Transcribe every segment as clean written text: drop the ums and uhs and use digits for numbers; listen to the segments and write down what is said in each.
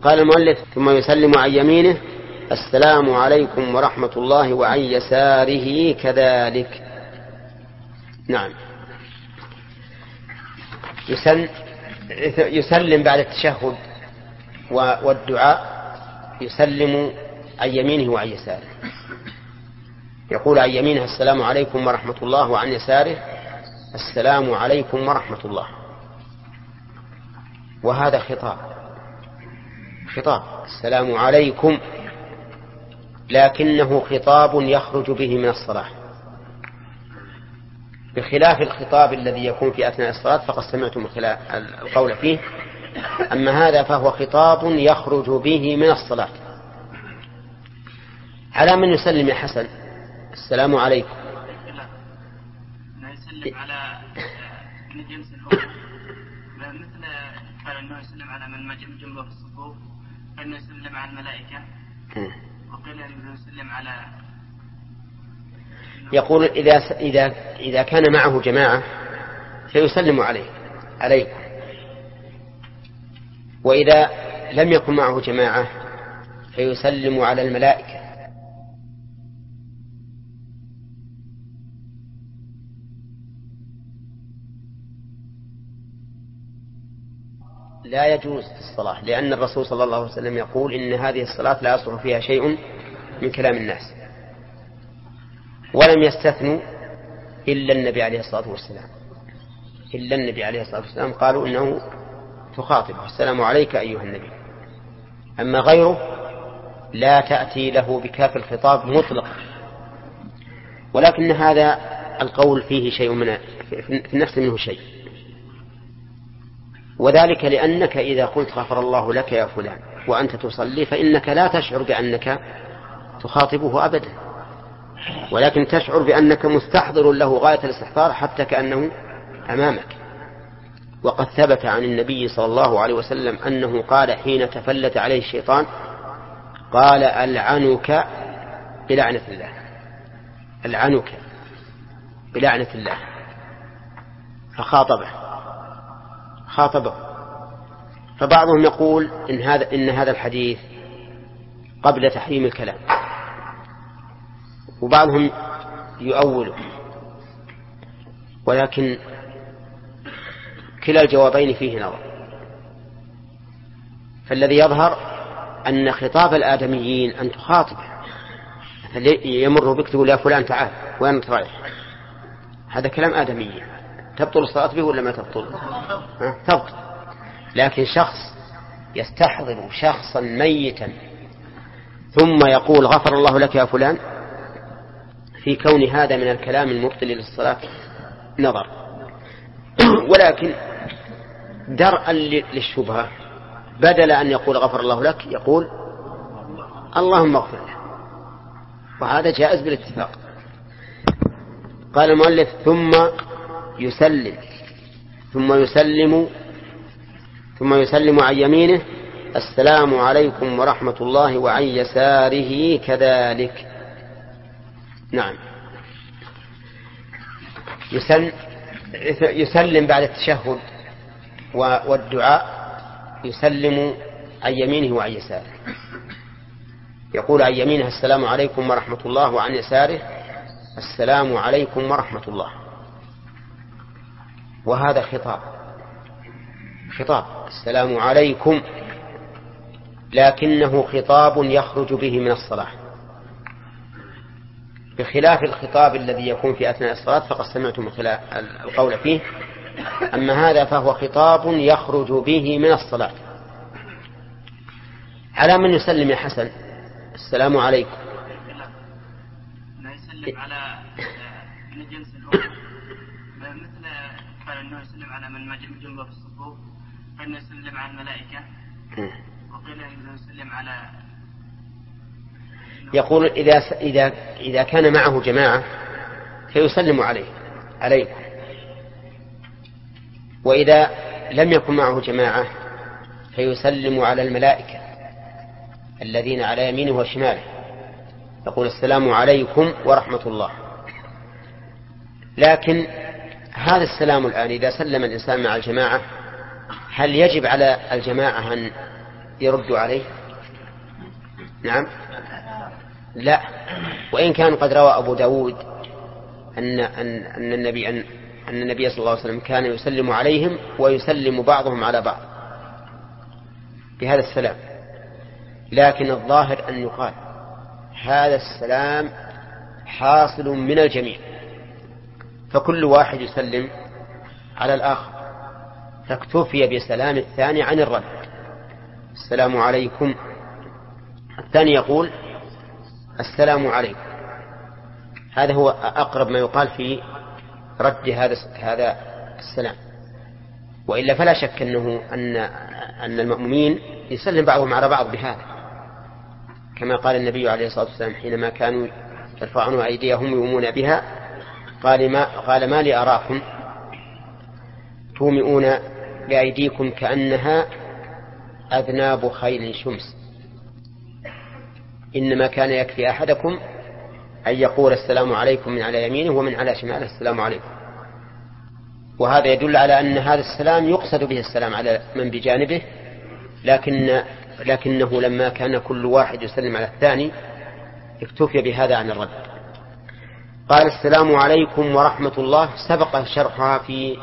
قال المؤلف ثم يسلم عن يمينه السلام عليكم ورحمة الله وعن يساره كذلك. نعم. يسلم بعد التشهد والدعاء، يسلم عن يمينه وعن يساره، يقول عن يمينه السلام عليكم ورحمة الله وعن يساره السلام عليكم ورحمة الله. وهذا خطاب السلام عليكم، لكنه خطاب يخرج به من الصلاة، بخلاف الخطاب الذي يكون في أثناء الصلاة فقد سمعتم القول فيه. أما هذا فهو خطاب يخرج به من الصلاة. على من يسلم يا حسن؟ السلام عليكم. يسلم على من جنس الأمة، مثل قال أنه يسلم على من جنبه في الصفوف، أنه يسلم على الملائكة، وقيل أنه يسلم على. يقول إذا كان معه جماعة فيسلم عليكم، وإذا لم يكن معه جماعة فيسلم على الملائكة. لا يجوز في الصلاة، لأن الرسول صلى الله عليه وسلم يقول إن هذه الصلاة لا يصلح فيها شيء من كلام الناس، ولم يستثنوا إلا النبي عليه الصلاة والسلام، قالوا إنه تخاطبه السلام عليك أيها النبي. أما غيره لا تأتي له بكاف الخطاب مطلق. ولكن هذا القول فيه شيء في النفس منه شيء، وذلك لأنك إذا قلت غفر الله لك يا فلان وأنت تصلي فإنك لا تشعر بأنك تخاطبه أبدا، ولكن تشعر بأنك مستحضر له غاية الاستحضار حتى كأنه أمامك. وقد ثبت عن النبي صلى الله عليه وسلم أنه قال حين تفلت عليه الشيطان قال ألعنك بلعنة الله، ألعنك بلعنة الله، فخاطبه. فبعضهم يقول إن هذا الحديث قبل تحريم الكلام، وبعضهم يؤوله، ولكن كلا الجوابين فيه نظر. فالذي يظهر أن خطاب الآدميين أن تخاطب، يمر بك تقول يا فلان تعال وين رايح، هذا كلام آدمي، تبطل الصلاة به ولا ما تبطل؟ تبطل. لكن شخص يستحضر شخصا ميتا ثم يقول غفر الله لك يا فلان، في كون هذا من الكلام المبطل للصلاة نظر. ولكن درءا للشبهة بدل أن يقول غفر الله لك يقول اللهم اغفر له، وهذا جائز بالاتفاق. قال المؤلف ثم يسلم عن يمينه السلام عليكم ورحمة الله وعن يساره كذلك. نعم. يسلم بعد التشهد والدعاء، يسلم عن يمينه وعن يساره، يقول عن يمينه السلام عليكم ورحمة الله وعن يساره السلام عليكم ورحمة الله. وهذا خطاب السلام عليكم، لكنه خطاب يخرج به من الصلاة، بخلاف الخطاب الذي يكون في أثناء الصلاة فقد سمعتم القول فيه. أما هذا فهو خطاب يخرج به من الصلاة. على من يسلم يا حسن؟ السلام عليكم. يسلم على من جنس الأمة، مثل قال أنه يسلم على من جنبه في الصفوف، فإنه يسلم على الملائكة، وقيل أنه يسلم على. يقول إذا كان معه جماعة فيسلم عليكم، وإذا لم يكن معه جماعة فيسلم على الملائكة الذين على يمينه وشماله، يقول السلام عليكم ورحمة الله. لكن هذا السلام الآن إذا سلم الإنسان مع الجماعة هل يجب على الجماعة أن يرد عليه؟ نعم. لا، وإن كان قد روى أبو داود أن النبي صلى الله عليه وسلم كان يسلم عليهم ويسلم بعضهم على بعض بهذا السلام، لكن الظاهر أن يقال هذا السلام حاصل من الجميع، فكل واحد يسلم على الآخر، فاكتفي بسلام الثاني عن الرد. السلام عليكم، الثاني يقول السلام عليكم. هذا هو أقرب ما يقال في رد هذا السلام، وإلا فلا شك أن المأمومين يسلم بعضهم على بعض بهذا، كما قال النبي عليه الصلاة والسلام حينما كانوا يرفعون أيديهم يؤمون بها قال ما لي أراكم تومئون بأيديكم كأنها أذناب خيل شمس، إنما كان يكفي أحدكم أن يقول السلام عليكم من على يمينه ومن على شماله السلام عليكم. وهذا يدل على أن هذا السلام يقصد به السلام على من بجانبه، لكنه لما كان كل واحد يسلم على الثاني اكتفي بهذا عن الرد. قال السلام عليكم ورحمة الله، سبق شرحها في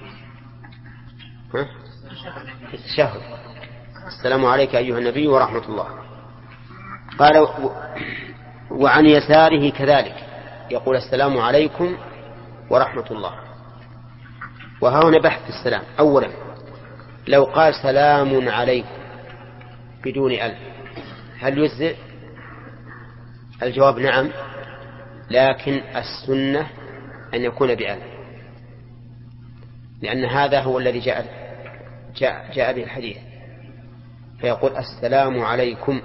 التشهد. السلام عليك أيها النبي ورحمة الله. قال وعن يساره كذلك يقول السلام عليكم ورحمة الله. وهنا بحث السلام. أولا لو قال سلام عليكم بدون ألف هل يجزئ؟ الجواب نعم، لكن السنة أن يكون بألف، لأن هذا هو الذي جاء به الحديث، فيقول السلام عليكم.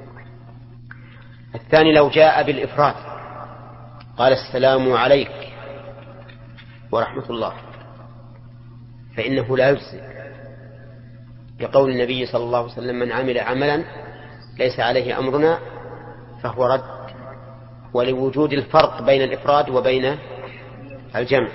الثاني لو جاء بالإفراد قال السلام عليك ورحمة الله فإنه لا يجزئ، لقول النبي صلى الله عليه وسلم من عمل عملا ليس عليه أمرنا فهو رد، ولوجود الفرق بين الإفراد وبين الجمع.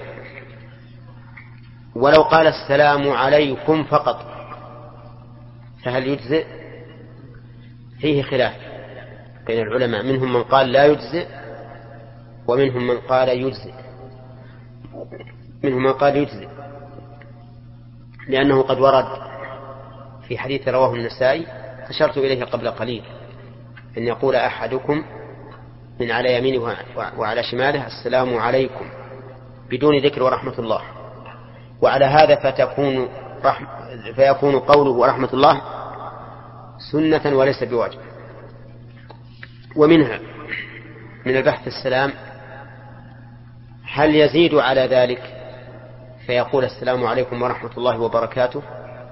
ولو قال السلام عليكم فقط فهل يجزئ؟ فيه خلاف بين العلماء، منهم من قال لا يجزئ ومنهم من قال يجزئ. منهم من قال يجزئ لأنه قد ورد في حديث رواه النسائي أشرت إليه قبل قليل أن يقول أحدكم من على يمينه وعلى شماله السلام عليكم بدون ذكر ورحمة الله، وعلى هذا فيكون قوله ورحمة الله سنة وليس بواجب. ومنها من البحث السلام هل يزيد على ذلك فيقول السلام عليكم ورحمة الله وبركاته؟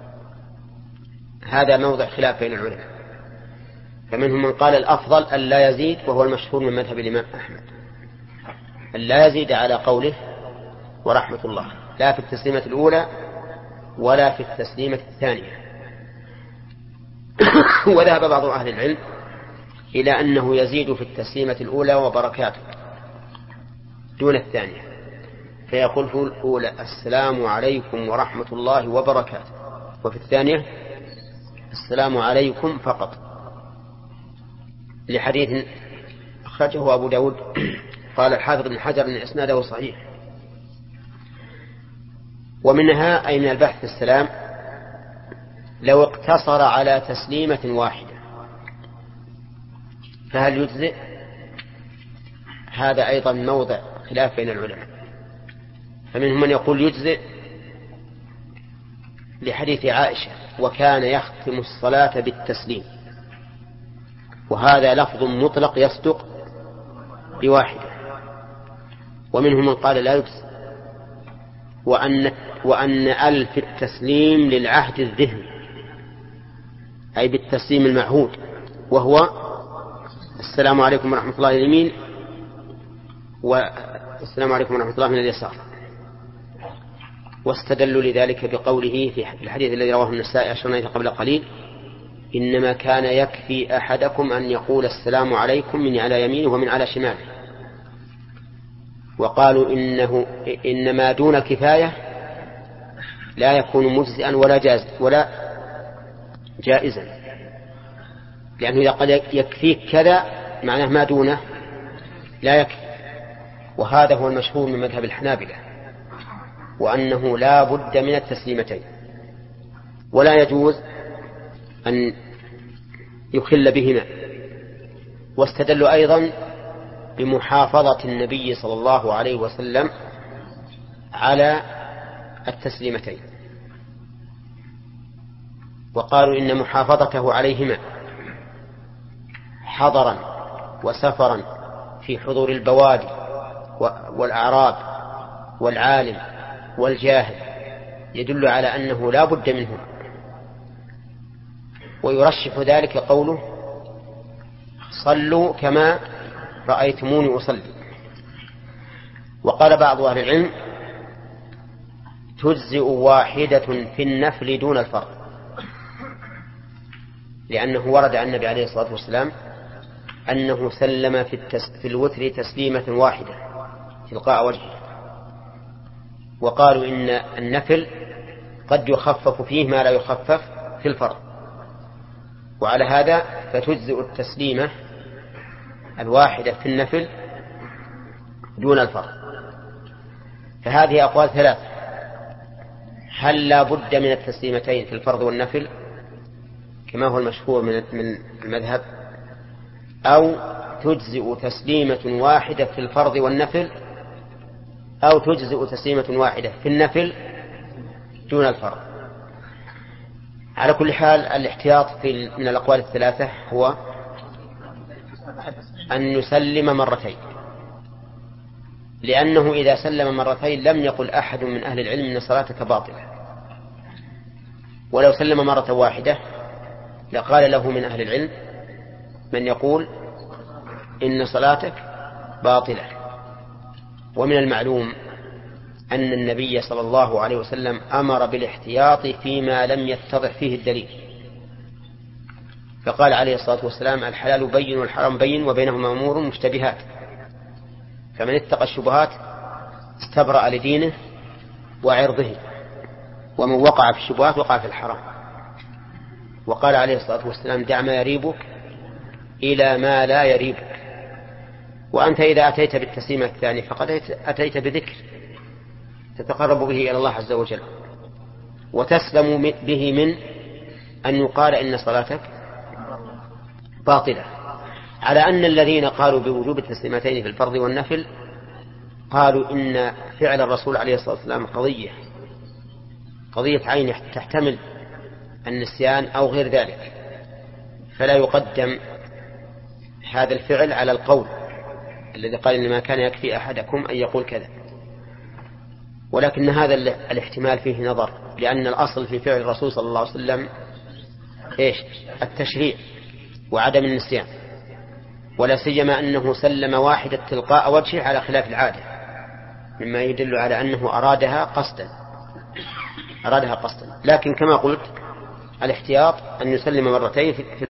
هذا موضع خلاف بين العلماء، فمنهم من قال الأفضل أن لا يزيد، وهو المشهور من مذهب الإمام أحمد، أن لا يزيد على قوله ورحمة الله، لا في التسليمة الأولى ولا في التسليمة الثانية. وذهب بعض أهل العلم إلى أنه يزيد في التسليمة الأولى وبركاته دون الثانية، فيقول في الأولى السلام عليكم ورحمة الله وبركاته، وفي الثانية السلام عليكم فقط، لحديث أخرجه أبو داود قال الحافظ بن حجر أن إسناده صحيح. ومنها أي من البحث السلام لو اقتصر على تسليمة واحدة فهل يجزئ؟ هذا أيضا موضع خلاف بين العلماء، فمنهم من يقول يجزئ لحديث عائشة وكان يختم الصلاة بالتسليم، وهذا لفظ مطلق يصدق بواحدة. ومنهم من قال لا يجزئ، وأن ألف التسليم للعهد الذهني أي بالتسليم المعهود، وهو السلام عليكم ورحمة الله اليمين والسلام عليكم ورحمة الله من اليسار. واستدلوا لذلك بقوله في الحديث الذي رواه النسائي أشرنا قبل قليل إنما كان يكفي أحدكم أن يقول السلام عليكم من على يمينه ومن على شماله. وقالوا إنما دون الكفاية لا يكون مجزئا ولا جائزا، لأنه إذا قال يكفيك كذا معناه ما دونه لا يكفي. وهذا هو المشهور من مذهب الحنابلة، وأنه لا بد من التسليمتين، ولا يجوز أن يخل بهما. واستدلوا أيضا بمحافظة النبي صلى الله عليه وسلم على التسليمتين، وقالوا إن محافظته عليهما حضرا وسفرا في حضور البوادي والأعراب والعالم والجاهل يدل على أنه لا بد منه. ويرشح ذلك قوله صلوا كما رأيتموني أصلي. وقال بعض أهل العلم تجزئ واحدة في النفل دون الفرض، لأنه ورد عن النبي عليه الصلاة والسلام أنه سلم في الوتر تسليمة واحدة تلقاء وجهه. وقالوا إن النفل قد يخفف فيه ما لا يخفف في الفرض، وعلى هذا فتجزئ التسليمة الواحدة في النفل دون الفرض. فهذه أقوال ثلاثة: هل لا بد من التسليمتين في الفرض والنفل كما هو المشهور من المذهب، أو تجزئ تسليمة واحدة في الفرض والنفل، أو تجزئ تسليمة واحدة في النفل دون الفرض. على كل حال الاحتياط من الأقوال الثلاثة هو أن يسلم مرتين، لأنه إذا سلم مرتين لم يقل أحد من أهل العلم إن صلاتك باطلة، ولو سلم مرة واحدة لقال له من أهل العلم من يقول إن صلاتك باطلة. ومن المعلوم أن النبي صلى الله عليه وسلم أمر بالاحتياط فيما لم يتضح فيه الدليل، فقال عليه الصلاة والسلام الحلال بين والحرام بين وبينهما أمور مشتبهات، فمن اتقى الشبهات استبرأ لدينه وعرضه، ومن وقع في الشبهات وقع في الحرام. وقال عليه الصلاة والسلام دع ما يريبك إلى ما لا يريبك. وأنت إذا أتيت بالتسليم الثاني فقد أتيت بذكر تتقرب به إلى الله عز وجل، وتسلم به من أن يقال إن صلاتك باطلة. على أن الذين قالوا بوجوب التسليمتين في الفرض والنفل قالوا إن فعل الرسول عليه الصلاة والسلام قضية عين تحتمل النسيان أو غير ذلك، فلا يقدم هذا الفعل على القول الذي قال إنما كان يكفي أحدكم أن يقول كذا. ولكن هذا الاحتمال فيه نظر، لأن الأصل في فعل الرسول صلى الله عليه وسلم التشريع وعدم النسيان، ولا سيما أنه سلم واحدة تلقاء وجهه على خلاف العادة، مما يدل على أنه أرادها قصدا. لكن كما قلت الاحتياط أن يسلم مرتين في